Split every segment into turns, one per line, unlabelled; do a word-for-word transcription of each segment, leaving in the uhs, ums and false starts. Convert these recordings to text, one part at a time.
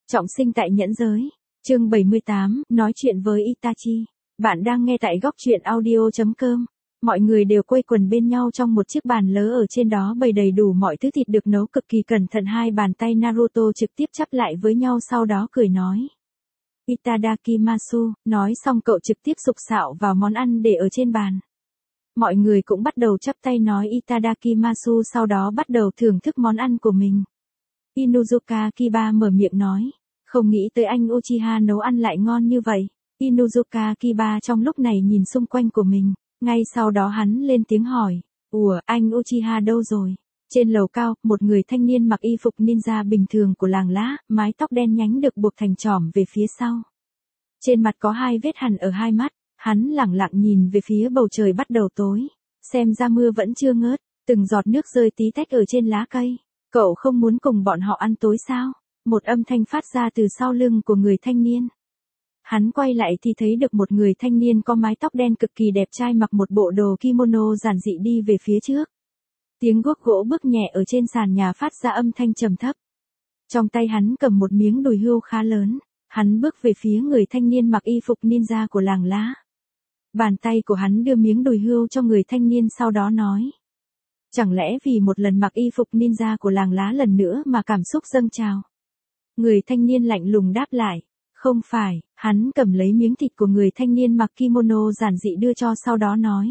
Trọng sinh tại nhẫn giới. Chương bảy mươi tám, nói chuyện với Itachi. Bạn đang nghe tại góc truyện audio chấm com. Mọi người đều quây quần bên nhau trong một chiếc bàn lớn, ở trên đó bày đầy đủ mọi thứ thịt được nấu cực kỳ cẩn thận. Hai bàn tay Naruto trực tiếp chắp lại với nhau, sau đó cười nói: Itadakimasu. Nói xong cậu trực tiếp sục sạo vào món ăn để ở trên bàn. Mọi người cũng bắt đầu chắp tay nói Itadakimasu, sau đó bắt đầu thưởng thức món ăn của mình. Inuzuka Kiba mở miệng nói: Không nghĩ tới anh Uchiha nấu ăn lại ngon như vậy. Inuzuka Kiba trong lúc này nhìn xung quanh của mình, ngay sau đó hắn lên tiếng hỏi: Ủa, anh Uchiha đâu rồi? Trên lầu cao, một người thanh niên mặc y phục ninja bình thường của làng lá, mái tóc đen nhánh được buộc thành chỏm về phía sau. Trên mặt có hai vết hằn ở hai mắt, hắn lẳng lặng nhìn về phía bầu trời bắt đầu tối. Xem ra mưa vẫn chưa ngớt, từng giọt nước rơi tí tách ở trên lá cây. Cậu không muốn cùng bọn họ ăn tối sao? Một âm thanh phát ra từ sau lưng của người thanh niên. Hắn quay lại thì thấy được một người thanh niên có mái tóc đen cực kỳ đẹp trai, mặc một bộ đồ kimono giản dị đi về phía trước. Tiếng guốc gỗ bước nhẹ ở trên sàn nhà phát ra âm thanh trầm thấp. Trong tay hắn cầm một miếng đùi hươu khá lớn, hắn bước về phía người thanh niên mặc y phục ninja của làng lá. Bàn tay của hắn đưa miếng đùi hươu cho người thanh niên, sau đó nói: Chẳng lẽ vì một lần mặc y phục ninja của làng lá lần nữa mà cảm xúc dâng trào? Người thanh niên lạnh lùng đáp lại: Không phải. Hắn cầm lấy miếng thịt của người thanh niên mặc kimono giản dị đưa cho, sau đó nói: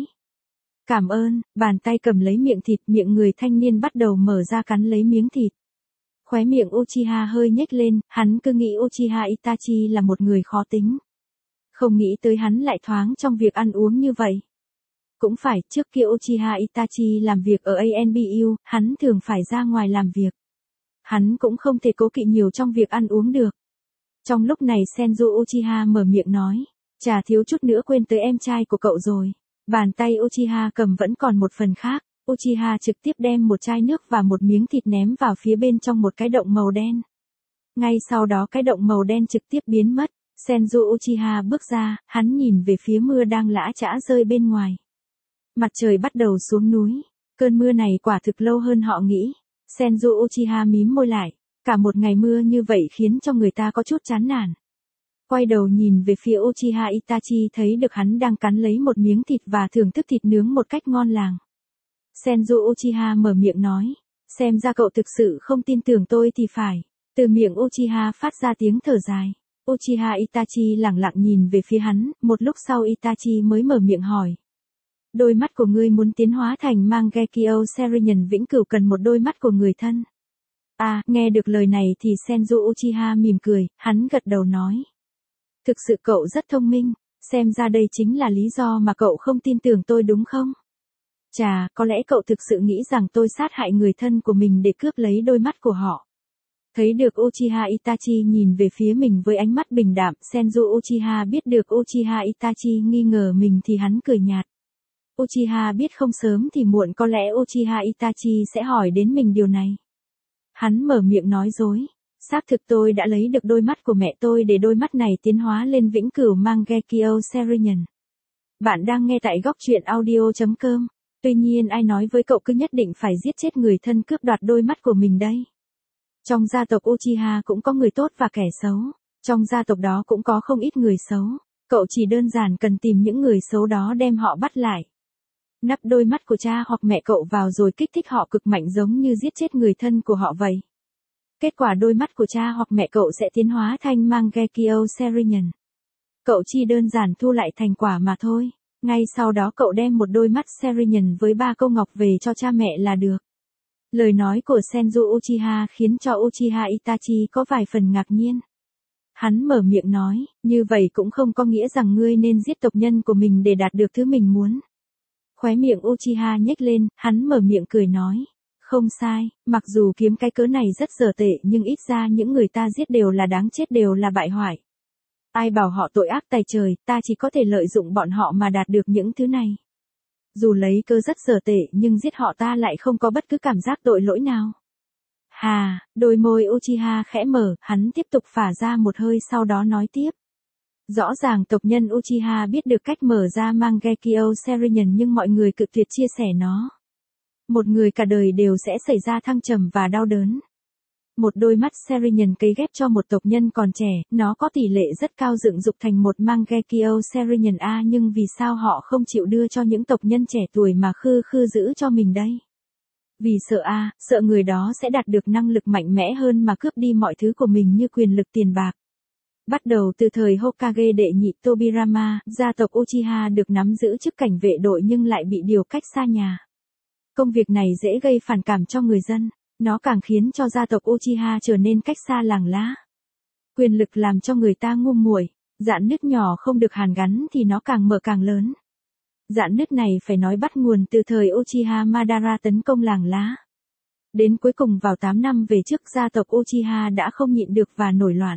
Cảm ơn. Bàn tay cầm lấy miệng thịt, miệng người thanh niên bắt đầu mở ra cắn lấy miếng thịt. Khóe miệng Uchiha hơi nhếch lên, hắn cứ nghĩ Uchiha Itachi là một người khó tính. Không nghĩ tới hắn lại thoáng trong việc ăn uống như vậy. Cũng phải, trước kia Uchiha Itachi làm việc ở a en bê u, hắn thường phải ra ngoài làm việc. Hắn cũng không thể cố kỵ nhiều trong việc ăn uống được. Trong lúc này Senju Uchiha mở miệng nói: Chà, thiếu chút nữa quên tới em trai của cậu rồi. Bàn tay Uchiha cầm vẫn còn một phần khác. Uchiha trực tiếp đem một chai nước và một miếng thịt ném vào phía bên trong một cái động màu đen. Ngay sau đó cái động màu đen trực tiếp biến mất. Senju Uchiha bước ra, hắn nhìn về phía mưa đang lã chã rơi bên ngoài. Mặt trời bắt đầu xuống núi. Cơn mưa này quả thực lâu hơn họ nghĩ. Senju Uchiha mím môi lại. Cả một ngày mưa như vậy khiến cho người ta có chút chán nản. Quay đầu nhìn về phía Uchiha Itachi, thấy được hắn đang cắn lấy một miếng thịt và thưởng thức thịt nướng một cách ngon lành. Senju Uchiha mở miệng nói: Xem ra cậu thực sự không tin tưởng tôi thì phải. Từ miệng Uchiha phát ra tiếng thở dài. Uchiha Itachi lẳng lặng nhìn về phía hắn, một lúc sau Itachi mới mở miệng hỏi: Đôi mắt của ngươi muốn tiến hóa thành Mangekyo Sharingan vĩnh cửu cần một đôi mắt của người thân. À, nghe được lời này thì Senju Uchiha mỉm cười, hắn gật đầu nói: Thực sự cậu rất thông minh, xem ra đây chính là lý do mà cậu không tin tưởng tôi đúng không? Chà, có lẽ cậu thực sự nghĩ rằng tôi sát hại người thân của mình để cướp lấy đôi mắt của họ. Thấy được Uchiha Itachi nhìn về phía mình với ánh mắt bình đạm, Senju Uchiha biết được Uchiha Itachi nghi ngờ mình thì hắn cười nhạt. Uchiha biết không sớm thì muộn có lẽ Uchiha Itachi sẽ hỏi đến mình điều này. Hắn mở miệng nói dối: Xác thực tôi đã lấy được đôi mắt của mẹ tôi để đôi mắt này tiến hóa lên vĩnh cửu Mangekyo Sharingan. Bạn đang nghe tại góc truyện audio chấm com. Tuy nhiên ai nói với cậu cứ nhất định phải giết chết người thân cướp đoạt đôi mắt của mình đây? Trong gia tộc Uchiha cũng có người tốt và kẻ xấu. Trong gia tộc đó cũng có không ít người xấu. Cậu chỉ đơn giản cần tìm những người xấu đó đem họ bắt lại. Nắp đôi mắt của cha hoặc mẹ cậu vào rồi kích thích họ cực mạnh, giống như giết chết người thân của họ vậy. Kết quả đôi mắt của cha hoặc mẹ cậu sẽ tiến hóa thành Mangekyo Sharingan. Cậu chỉ đơn giản thu lại thành quả mà thôi. Ngay sau đó cậu đem một đôi mắt Sharingan với ba câu ngọc về cho cha mẹ là được. Lời nói của Senju Uchiha khiến cho Uchiha Itachi có vài phần ngạc nhiên. Hắn mở miệng nói: Như vậy cũng không có nghĩa rằng ngươi nên giết tộc nhân của mình để đạt được thứ mình muốn. Khóe miệng Uchiha nhếch lên, hắn mở miệng cười nói: Không sai, mặc dù kiếm cái cớ này rất dở tệ nhưng ít ra những người ta giết đều là đáng chết, đều là bại hoại. Ai bảo họ tội ác tày trời, ta chỉ có thể lợi dụng bọn họ mà đạt được những thứ này. Dù lấy cớ rất dở tệ nhưng giết họ ta lại không có bất cứ cảm giác tội lỗi nào. Hà, đôi môi Uchiha khẽ mở, hắn tiếp tục phả ra một hơi sau đó nói tiếp. Rõ ràng tộc nhân Uchiha biết được cách mở ra Mangekyo Sharingan nhưng mọi người cự tuyệt chia sẻ nó. Một người cả đời đều sẽ xảy ra thăng trầm và đau đớn. Một đôi mắt Serian cấy ghép cho một tộc nhân còn trẻ, nó có tỷ lệ rất cao dựng dục thành một Mangekyo Serian A, nhưng vì sao họ không chịu đưa cho những tộc nhân trẻ tuổi mà khư khư giữ cho mình đây? Vì sợ A, sợ người đó sẽ đạt được năng lực mạnh mẽ hơn mà cướp đi mọi thứ của mình như quyền lực, tiền bạc. Bắt đầu từ thời Hokage đệ nhị Tobirama, gia tộc Uchiha được nắm giữ chức cảnh vệ đội nhưng lại bị điều cách xa nhà. Công việc này dễ gây phản cảm cho người dân, nó càng khiến cho gia tộc Uchiha trở nên cách xa làng lá. Quyền lực làm cho người ta ngu muội, rạn nứt nhỏ không được hàn gắn thì nó càng mở càng lớn. Rạn nứt này phải nói bắt nguồn từ thời Uchiha Madara tấn công làng lá. Đến cuối cùng vào tám năm về trước, gia tộc Uchiha đã không nhịn được và nổi loạn.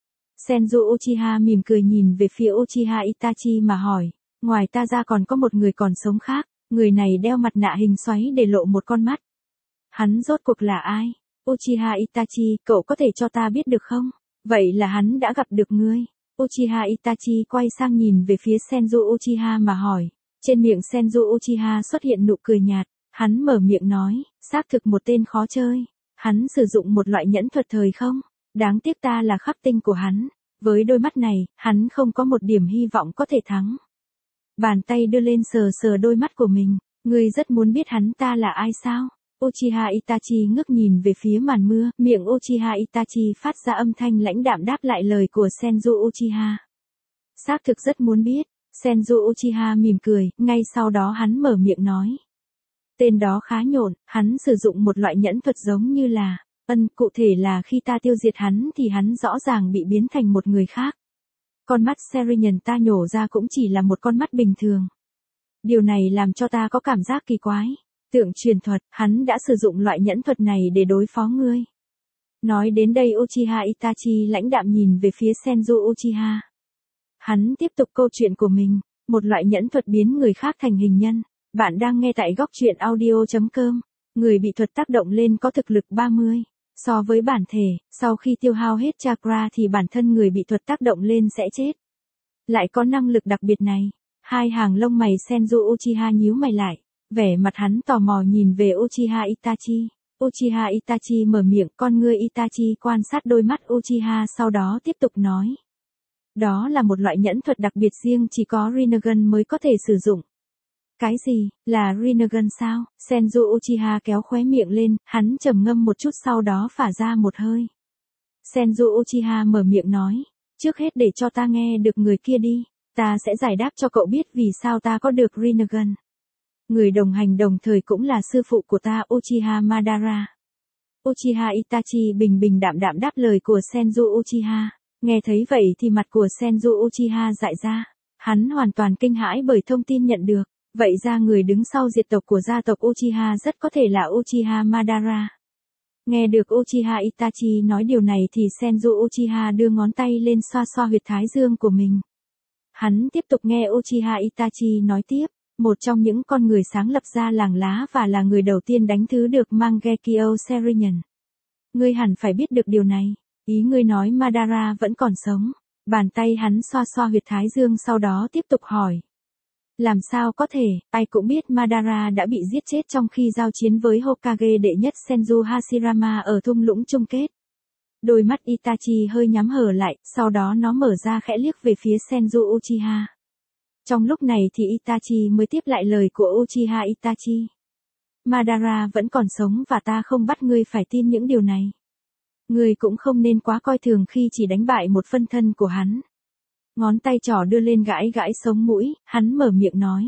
Senju Uchiha mỉm cười nhìn về phía Uchiha Itachi mà hỏi, ngoài ta ra còn có một người còn sống khác, người này đeo mặt nạ hình xoáy để lộ một con mắt. Hắn rốt cuộc là ai? Uchiha Itachi, cậu có thể cho ta biết được không? Vậy là hắn đã gặp được ngươi. Uchiha Itachi quay sang nhìn về phía Senju Uchiha mà hỏi. Trên miệng Senju Uchiha xuất hiện nụ cười nhạt, hắn mở miệng nói, xác thực một tên khó chơi. Hắn sử dụng một loại nhẫn thuật thời không? Đáng tiếc ta là khắc tinh của hắn. Với đôi mắt này, hắn không có một điểm hy vọng có thể thắng. Bàn tay đưa lên sờ sờ đôi mắt của mình, ngươi rất muốn biết hắn ta là ai sao? Uchiha Itachi ngước nhìn về phía màn mưa, miệng Uchiha Itachi phát ra âm thanh lãnh đạm đáp lại lời của Senju Uchiha. Xác thực rất muốn biết. Senju Uchiha mỉm cười, ngay sau đó hắn mở miệng nói. Tên đó khá nhộn, hắn sử dụng một loại nhẫn thuật giống như là, ân, cụ thể là khi ta tiêu diệt hắn thì hắn rõ ràng bị biến thành một người khác. Con mắt Serian ta nhổ ra cũng chỉ là một con mắt bình thường. Điều này làm cho ta có cảm giác kỳ quái. Tượng truyền thuật, hắn đã sử dụng loại nhẫn thuật này để đối phó ngươi. Nói đến đây Uchiha Itachi lãnh đạm nhìn về phía Senju Uchiha. Hắn tiếp tục câu chuyện của mình, một loại nhẫn thuật biến người khác thành hình nhân. Bạn đang nghe tại góc truyện audio chấm com. Người bị thuật tác động lên có thực lực ba mươi. So với bản thể, sau khi tiêu hao hết chakra thì bản thân người bị thuật tác động lên sẽ chết. Lại có năng lực đặc biệt này. Hai hàng lông mày Senju Uchiha nhíu mày lại. Vẻ mặt hắn tò mò nhìn về Uchiha Itachi. Uchiha Itachi mở miệng, con ngươi Itachi quan sát đôi mắt Uchiha sau đó tiếp tục nói. Đó là một loại nhẫn thuật đặc biệt riêng chỉ có Rinnegan mới có thể sử dụng. Cái gì, là Rinnegan sao? Senju Uchiha kéo khóe miệng lên, hắn trầm ngâm một chút sau đó phả ra một hơi. Senju Uchiha mở miệng nói, trước hết để cho ta nghe được người kia đi, ta sẽ giải đáp cho cậu biết vì sao ta có được Rinnegan. Người đồng hành đồng thời cũng là sư phụ của ta Uchiha Madara. Uchiha Itachi bình bình đạm đạm đáp lời của Senju Uchiha. Nghe thấy vậy thì mặt của Senju Uchiha dại ra. Hắn hoàn toàn kinh hãi bởi thông tin nhận được. Vậy ra người đứng sau diệt tộc của gia tộc Uchiha rất có thể là Uchiha Madara. Nghe được Uchiha Itachi nói điều này thì Senju Uchiha đưa ngón tay lên xoa xoa huyệt thái dương của mình. Hắn tiếp tục nghe Uchiha Itachi nói tiếp. Một trong những con người sáng lập ra làng lá và là người đầu tiên đánh thứ được Mangekyo Serian. Ngươi hẳn phải biết được điều này. Ý ngươi nói Madara vẫn còn sống. Bàn tay hắn xoa xoa huyệt thái dương sau đó tiếp tục hỏi. Làm sao có thể, ai cũng biết Madara đã bị giết chết trong khi giao chiến với Hokage đệ nhất Senju Hashirama ở thung lũng chung kết. Đôi mắt Itachi hơi nhắm hờ lại, sau đó nó mở ra khẽ liếc về phía Senju Uchiha. Trong lúc này thì Itachi mới tiếp lại lời của Uchiha Itachi. Madara vẫn còn sống và ta không bắt ngươi phải tin những điều này. Ngươi cũng không nên quá coi thường khi chỉ đánh bại một phân thân của hắn. Ngón tay trỏ đưa lên gãi gãi sống mũi, hắn mở miệng nói.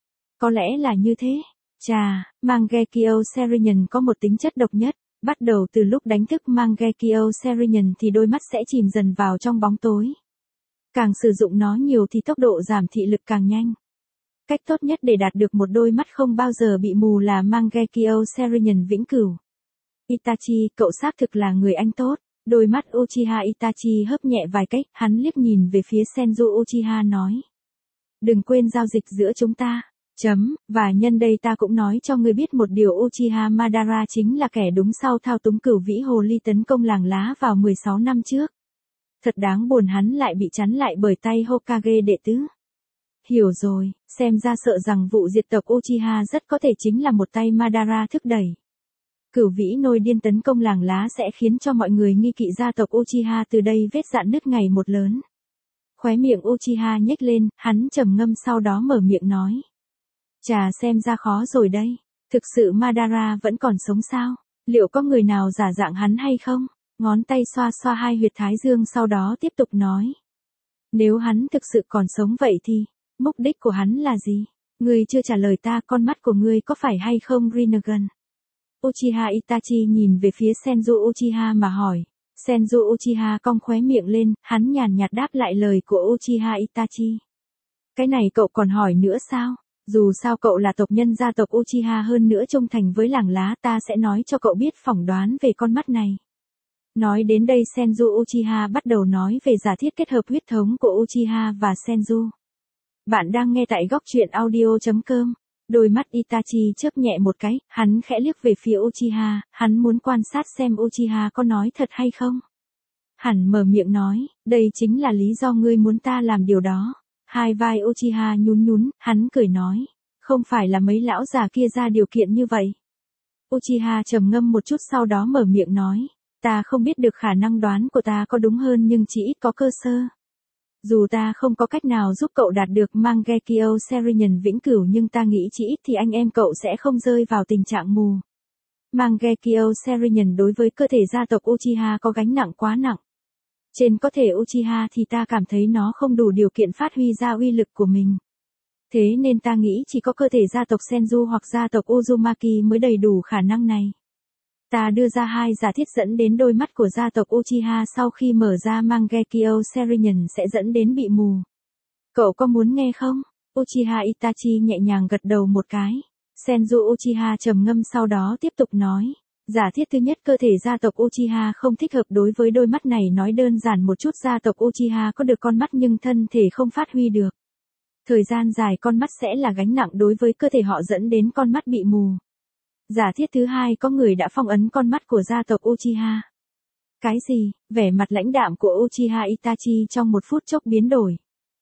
Có lẽ là như thế. Chà, Mangekyo Serian có một tính chất độc nhất. Bắt đầu từ lúc đánh thức Mangekyo Serian thì đôi mắt sẽ chìm dần vào trong bóng tối. Càng sử dụng nó nhiều thì tốc độ giảm thị lực càng nhanh. Cách tốt nhất để đạt được một đôi mắt không bao giờ bị mù là Mangekyo Serian vĩnh cửu. Itachi, cậu xác thực là người anh tốt. Đôi mắt Uchiha Itachi hớp nhẹ vài cách, hắn liếc nhìn về phía Senju Uchiha nói. Đừng quên giao dịch giữa chúng ta. Chấm, và nhân đây ta cũng nói cho ngươi biết một điều Uchiha Madara chính là kẻ đúng sau thao túng cửu vĩ hồ ly tấn công làng lá vào mười sáu năm trước. Thật đáng buồn hắn lại bị chắn lại bởi tay Hokage đệ tứ. Hiểu rồi, xem ra sợ rằng vụ diệt tộc Uchiha rất có thể chính là một tay Madara thúc đẩy. Cửu vĩ nôi điên tấn công làng lá sẽ khiến cho mọi người nghi kỵ gia tộc Uchiha, từ đây vết rạn nứt ngày một lớn. Khóe miệng Uchiha nhếch lên, hắn trầm ngâm sau đó mở miệng nói. Chà, xem ra khó rồi đây. Thực sự Madara vẫn còn sống sao? Liệu có người nào giả dạng hắn hay không? Ngón tay xoa xoa hai huyệt thái dương sau đó tiếp tục nói. Nếu hắn thực sự còn sống vậy thì, mục đích của hắn là gì? Ngươi chưa trả lời ta, con mắt của ngươi có phải hay không Rinnegan? Uchiha Itachi nhìn về phía Senju Uchiha mà hỏi. Senju Uchiha cong khóe miệng lên, hắn nhàn nhạt đáp lại lời của Uchiha Itachi. Cái này cậu còn hỏi nữa sao? Dù sao cậu là tộc nhân gia tộc Uchiha, hơn nữa trung thành với làng lá, ta sẽ nói cho cậu biết phỏng đoán về con mắt này. Nói đến đây Senju Uchiha bắt đầu nói về giả thiết kết hợp huyết thống của Uchiha và Senju. Bạn đang nghe tại góc truyện audio chấm com. Đôi mắt Itachi chớp nhẹ một cái, hắn khẽ liếc về phía Uchiha, hắn muốn quan sát xem Uchiha có nói thật hay không. Hắn mở miệng nói, đây chính là lý do ngươi muốn ta làm điều đó. Hai vai Uchiha nhún nhún, hắn cười nói, không phải là mấy lão già kia ra điều kiện như vậy. Uchiha trầm ngâm một chút sau đó mở miệng nói, ta không biết được khả năng đoán của ta có đúng hơn nhưng chỉ ít có cơ sơ. Dù ta không có cách nào giúp cậu đạt được Mangekyo Serenian vĩnh cửu nhưng ta nghĩ chỉ ít thì anh em cậu sẽ không rơi vào tình trạng mù. Mangekyo Serenian đối với cơ thể gia tộc Uchiha có gánh nặng quá nặng. Trên có thể Uchiha thì ta cảm thấy nó không đủ điều kiện phát huy ra uy lực của mình. Thế nên ta nghĩ chỉ có cơ thể gia tộc Senju hoặc gia tộc Uzumaki mới đầy đủ khả năng này. Ta đưa ra hai giả thiết dẫn đến đôi mắt của gia tộc Uchiha sau khi mở ra Mangekyo Serenian sẽ dẫn đến bị mù. Cậu có muốn nghe không? Uchiha Itachi nhẹ nhàng gật đầu một cái. Senju Uchiha trầm ngâm sau đó tiếp tục nói. Giả thiết thứ nhất, cơ thể gia tộc Uchiha không thích hợp đối với đôi mắt này, nói đơn giản một chút, gia tộc Uchiha có được con mắt nhưng thân thể không phát huy được. Thời gian dài con mắt sẽ là gánh nặng đối với cơ thể họ dẫn đến con mắt bị mù. Giả thiết thứ hai, có người đã phong ấn con mắt của gia tộc Uchiha. Cái gì? Vẻ mặt lãnh đạm của Uchiha Itachi trong một phút chốc biến đổi.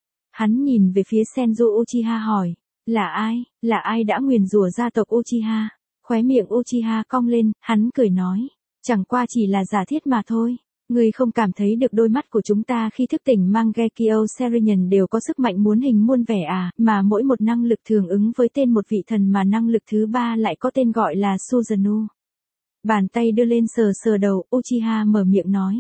Hắn nhìn về phía Senju Uchiha hỏi, là ai, là ai đã nguyền rủa gia tộc Uchiha? Khóe miệng Uchiha cong lên, hắn cười nói, chẳng qua chỉ là giả thiết mà thôi. Ngươi không cảm thấy được đôi mắt của chúng ta khi thức tỉnh Mangekyo Serenian đều có sức mạnh muôn hình muôn vẻ à, mà mỗi một năng lực thường ứng với tên một vị thần mà năng lực thứ ba lại có tên gọi là Susanoo. Bàn tay đưa lên sờ sờ đầu, Uchiha mở miệng nói.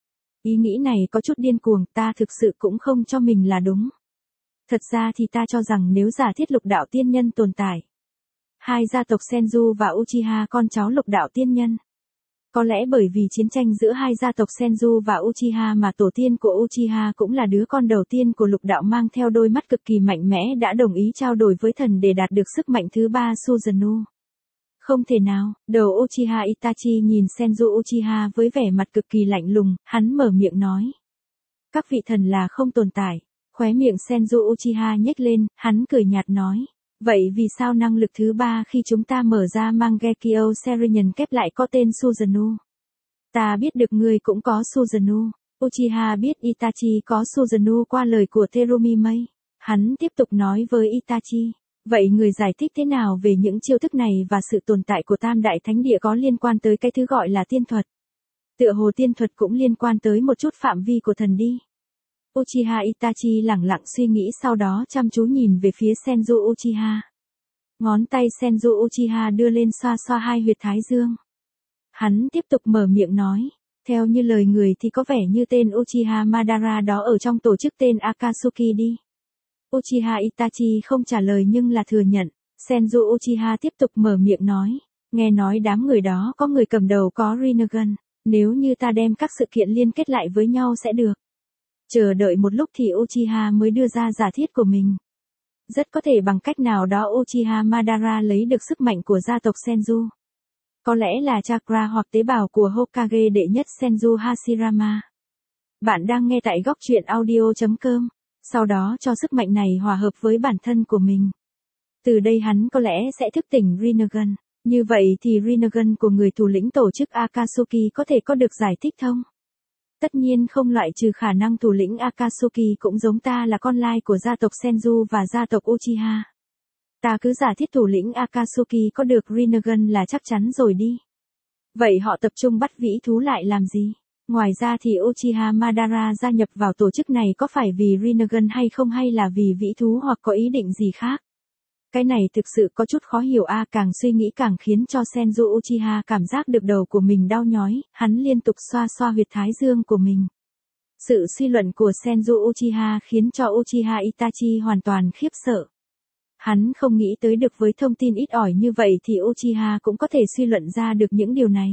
Ý nghĩ này có chút điên cuồng, ta thực sự cũng không cho mình là đúng. Thật ra thì ta cho rằng nếu giả thiết lục đạo tiên nhân tồn tại, hai gia tộc Senju và Uchiha con cháu lục đạo tiên nhân. Có lẽ bởi vì chiến tranh giữa hai gia tộc Senju và Uchiha mà tổ tiên của Uchiha cũng là đứa con đầu tiên của lục đạo mang theo đôi mắt cực kỳ mạnh mẽ đã đồng ý trao đổi với thần để đạt được sức mạnh thứ ba Susanoo. Không thể nào, đầu Uchiha Itachi nhìn Senju Uchiha với vẻ mặt cực kỳ lạnh lùng, hắn mở miệng nói. Các vị thần là không tồn tại. Khóe miệng Senju Uchiha nhếch lên, hắn cười nhạt nói. Vậy vì sao năng lực thứ ba khi chúng ta mở ra Mangekyo Serenian kép lại có tên Susanoo? Ta biết được ngươi cũng có Susanoo. Uchiha biết Itachi có Susanoo qua lời của Terumi Mei. Hắn tiếp tục nói với Itachi. Vậy người giải thích thế nào về những chiêu thức này và sự tồn tại của Tam Đại Thánh Địa có liên quan tới cái thứ gọi là tiên thuật? Tựa hồ tiên thuật cũng liên quan tới một chút phạm vi của thần đi. Uchiha Itachi lẳng lặng suy nghĩ sau đó chăm chú nhìn về phía Senju Uchiha. Ngón tay Senju Uchiha đưa lên xoa xoa hai huyệt thái dương. Hắn tiếp tục mở miệng nói. Theo như lời người thì có vẻ như tên Uchiha Madara đó ở trong tổ chức tên Akatsuki đi. Uchiha Itachi không trả lời nhưng là thừa nhận. Senju Uchiha tiếp tục mở miệng nói. Nghe nói đám người đó có người cầm đầu có Rinnegan. Nếu như ta đem các sự kiện liên kết lại với nhau sẽ được. Chờ đợi một lúc thì Uchiha mới đưa ra giả thiết của mình. Rất có thể bằng cách nào đó Uchiha Madara lấy được sức mạnh của gia tộc Senju. Có lẽ là chakra hoặc tế bào của Hokage đệ nhất Senju Hashirama. Bạn đang nghe tại góc truyện audio chấm com. Sau đó cho sức mạnh này hòa hợp với bản thân của mình. Từ đây hắn có lẽ sẽ thức tỉnh Rinnegan. Như vậy thì Rinnegan của người thủ lĩnh tổ chức Akatsuki có thể có được giải thích thông. Tất nhiên không loại trừ khả năng thủ lĩnh Akatsuki cũng giống ta là con lai của gia tộc Senju và gia tộc Uchiha. Ta cứ giả thiết thủ lĩnh Akatsuki có được Rinnegan là chắc chắn rồi đi. Vậy họ tập trung bắt vĩ thú lại làm gì? Ngoài ra thì Uchiha Madara gia nhập vào tổ chức này có phải vì Rinnegan hay không, hay là vì vĩ thú hoặc có ý định gì khác? Cái này thực sự có chút khó hiểu a, càng suy nghĩ càng khiến cho Senju Uchiha cảm giác được đầu của mình đau nhói, hắn liên tục xoa xoa huyệt thái dương của mình. Sự suy luận của Senju Uchiha khiến cho Uchiha Itachi hoàn toàn khiếp sợ. Hắn không nghĩ tới được với thông tin ít ỏi như vậy thì Uchiha cũng có thể suy luận ra được những điều này.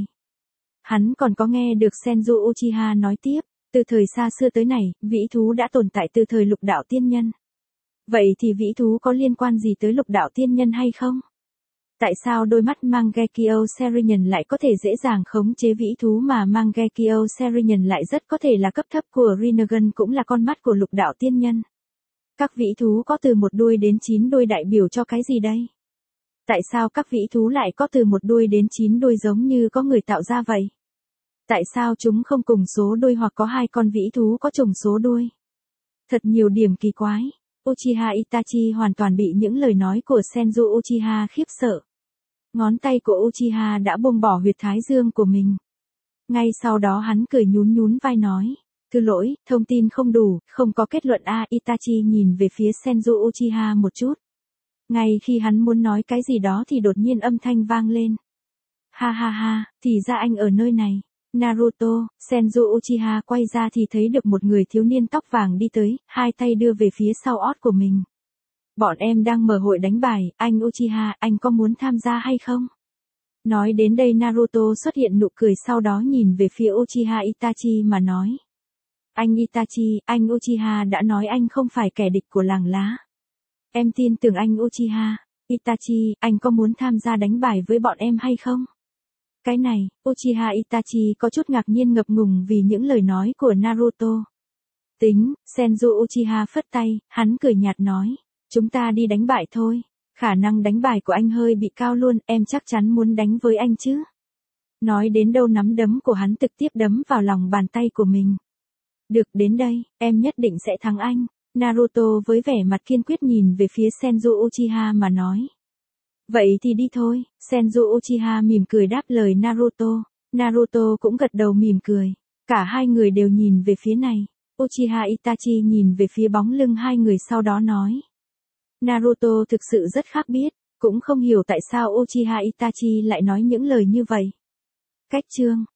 Hắn còn có nghe được Senju Uchiha nói tiếp, từ thời xa xưa tới nay, vĩ thú đã tồn tại từ thời lục đạo tiên nhân. Vậy thì vĩ thú có liên quan gì tới lục đạo tiên nhân hay không? Tại sao đôi mắt Mangekyo Serenian lại có thể dễ dàng khống chế vĩ thú mà Mangekyo Serenian lại rất có thể là cấp thấp của Rinnegan cũng là con mắt của lục đạo tiên nhân? Các vĩ thú có từ một đuôi đến chín đuôi đại biểu cho cái gì đây? Tại sao các vĩ thú lại có từ một đuôi đến chín đuôi giống như có người tạo ra vậy? Tại sao chúng không cùng số đuôi hoặc có hai con vĩ thú có trùng số đuôi? Thật nhiều điểm kỳ quái. Uchiha Itachi hoàn toàn bị những lời nói của Senju Uchiha khiếp sợ. Ngón tay của Uchiha đã buông bỏ huyệt thái dương của mình. Ngay sau đó hắn cười nhún nhún vai nói. Thứ lỗi, thông tin không đủ, không có kết luận a. Itachi nhìn về phía Senju Uchiha một chút. Ngay khi hắn muốn nói cái gì đó thì đột nhiên âm thanh vang lên. Ha ha ha, thì ra anh ở nơi này. Naruto, Senju Uchiha quay ra thì thấy được một người thiếu niên tóc vàng đi tới, hai tay đưa về phía sau ót của mình. Bọn em đang mở hội đánh bài, anh Uchiha, anh có muốn tham gia hay không? Nói đến đây Naruto xuất hiện nụ cười, sau đó nhìn về phía Uchiha Itachi mà nói. Anh Itachi, anh Uchiha đã nói anh không phải kẻ địch của làng lá. Em tin tưởng anh Uchiha. Itachi, anh có muốn tham gia đánh bài với bọn em hay không? Cái này, Uchiha Itachi có chút ngạc nhiên ngập ngùng vì những lời nói của Naruto. Tính, Senju Uchiha phất tay, hắn cười nhạt nói. Chúng ta đi đánh bài thôi. Khả năng đánh bài của anh hơi bị cao luôn, em chắc chắn muốn đánh với anh chứ. Nói đến đâu nắm đấm của hắn trực tiếp đấm vào lòng bàn tay của mình. Được, đến đây, em nhất định sẽ thắng anh. Naruto với vẻ mặt kiên quyết nhìn về phía Senju Uchiha mà nói. Vậy thì đi thôi, Senju Uchiha mỉm cười đáp lời Naruto. Naruto cũng gật đầu mỉm cười. Cả hai người đều nhìn về phía này. Uchiha Itachi nhìn về phía bóng lưng hai người sau đó nói. Naruto thực sự rất khác biết, cũng không hiểu tại sao Uchiha Itachi lại nói những lời như vậy. Cách chương